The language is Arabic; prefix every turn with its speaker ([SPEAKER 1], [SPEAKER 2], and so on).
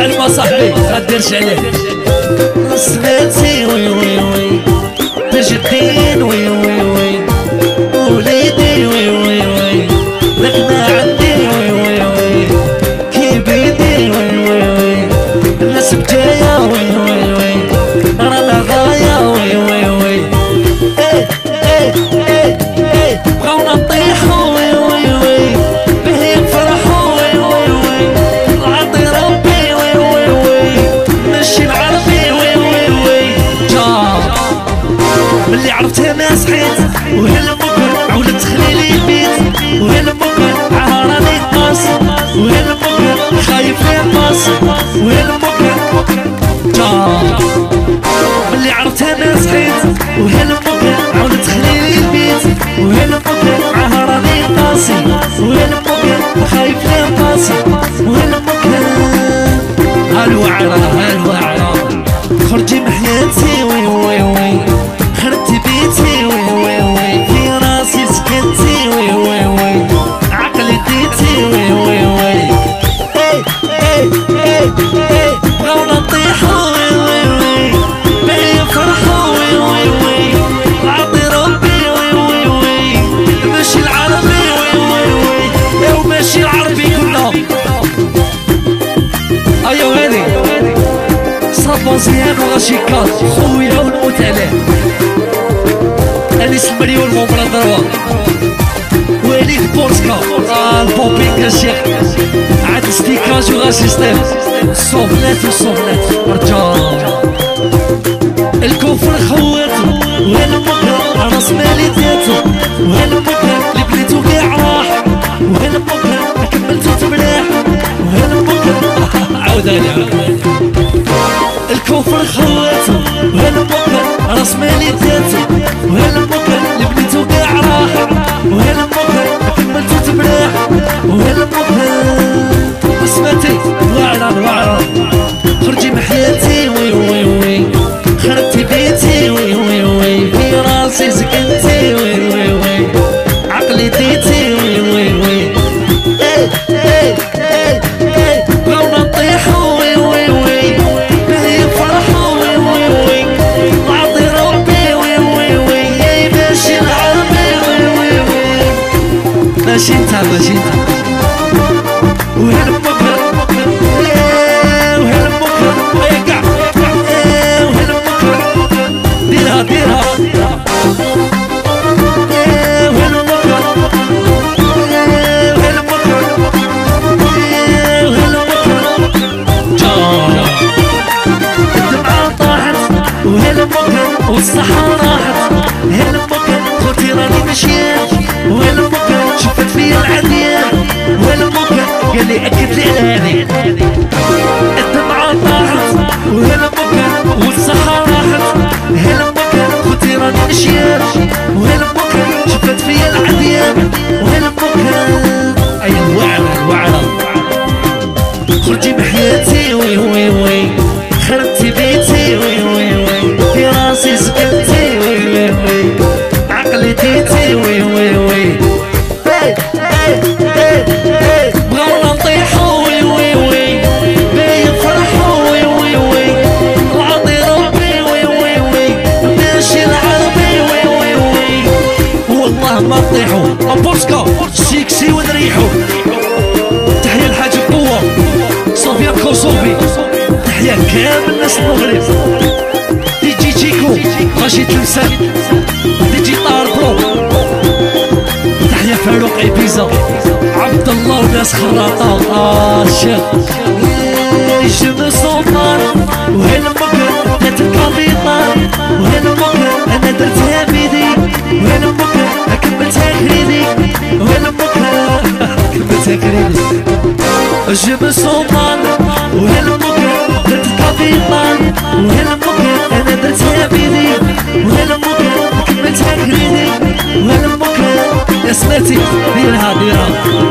[SPEAKER 1] علما صاحبي غديرش عليه سمعتي وي وي وي تجدين وي وي وي وليدي وي وي وي لك ما عندي وي وي وي كي بيدي وي وي وي الناس بجاية وي وي وي رانا غاية وي وي وي ايه ايه ايه ايه بغاونا نطيحو وي وي وي به يفرحو وي وي وي العطي ربي وي وي وي ماشي العربي وي وي وي جا ملي عرفتها ما صحيت وهالمكر عاودت تخليلي البيت وهالمكر عهراني الناس وهالمكر خايف ينقص وهالمكر جا ملي عرفتها ما صحيت وهالمكر عاودت تخليلي البيت وهالمكر عهراني الناس وهالمكر خايف ينقص وهالمكر هالوعرة هالوعرة خرجي من حياتي وي وي وي خربتي بيتي وي وي وي في راسي سكنتي وي وي وي عقلي ديتي وي وي وي اي اي اي اي بغاونا نطيحو وي وي وي باغي نفرحو وي وي وي العطي ربي وي وي وي ماشي العربي وي وي وي يا ماشي العربي كنا ايوا هادي صرفو مزيان وغاشيكات خويا ونموت عليه أنيس المليون مون برادروا وليد بورسكا البوبينغ الشيخ عاد ستيكاج وغا سيستيم صوبنات وصوبنات رجال الكفر خواتو وهالمكر راس مالي داتو وهالمكر اللي بليتو كاع راح وهالمكر كملتو تملاح وهالمكر عاوداني الكفر خواتو وهالمكر راس مالي داتو وهالمكر اللي بنيتو كاع راح وهالمكر كملتو تملاح وهالمكر سمعتي الوعرة الوعرة خرجي من حياتي وي وي وي خربتي بيتي وي وي وي في راسي سكنتي وي وي وي عقلي ديتي وي وي وي ايه ايه ايه ايه بغاونا نطيحو وي وي وي باهي نفرحو وي وي وي العطي ربي وي وي وي يا ماشي العربي وي وي وي ماشي انت ماشي انت وهالمكر وهالمكر ويقع وهالمكر ديرها ديرها وهالمكر وهالمكر وهالمكر جا الدمعة طاحت وهالمكر والصحة راحت هالمكر خوتي راني مشيان وهالمكر شفت فيا العديان وهالمكر قال لي اكد لي هذه الدمعة طاحت وهالمكر والصحة راحت هالمكر خوتي راني مشيان وهالمكر شفت فيا العديان وهالمكر اي الوعرة الوعرة خرجي من حياتي وي وي وي خربتي بيتي وي وي وي في راسي سكنتي وي وي وي عقلي ديتي وي وي وي بغاونا نطيحو وي وي وي باهي نفرحو وي وي وي العطي ربي وي وي وي ماشي العربي وي وي وي والله ما نطيحو بورسكا سيكسي ونريحو تحية الحاج القوة صوفيا كوصوفي تحية كامل ناس المغرب دي جي تشيكو غاشي تلمسان دي جي طار برو تحية فاروق إبيزا عبد الله وناس خراطة الشيخ جيم سلطان وهالمكر جات الكابيطان وهالمكر أنا درتها بيدي وهالمكر كملتها كريدي وهالمكر كملتها كريدي جيم سلطان وهالمكر جات الكابيطان وهالمكر أنا درتها بيدي وهالمكر كملتها كريدي وهالمكر يا سمعتي ديرها ديرها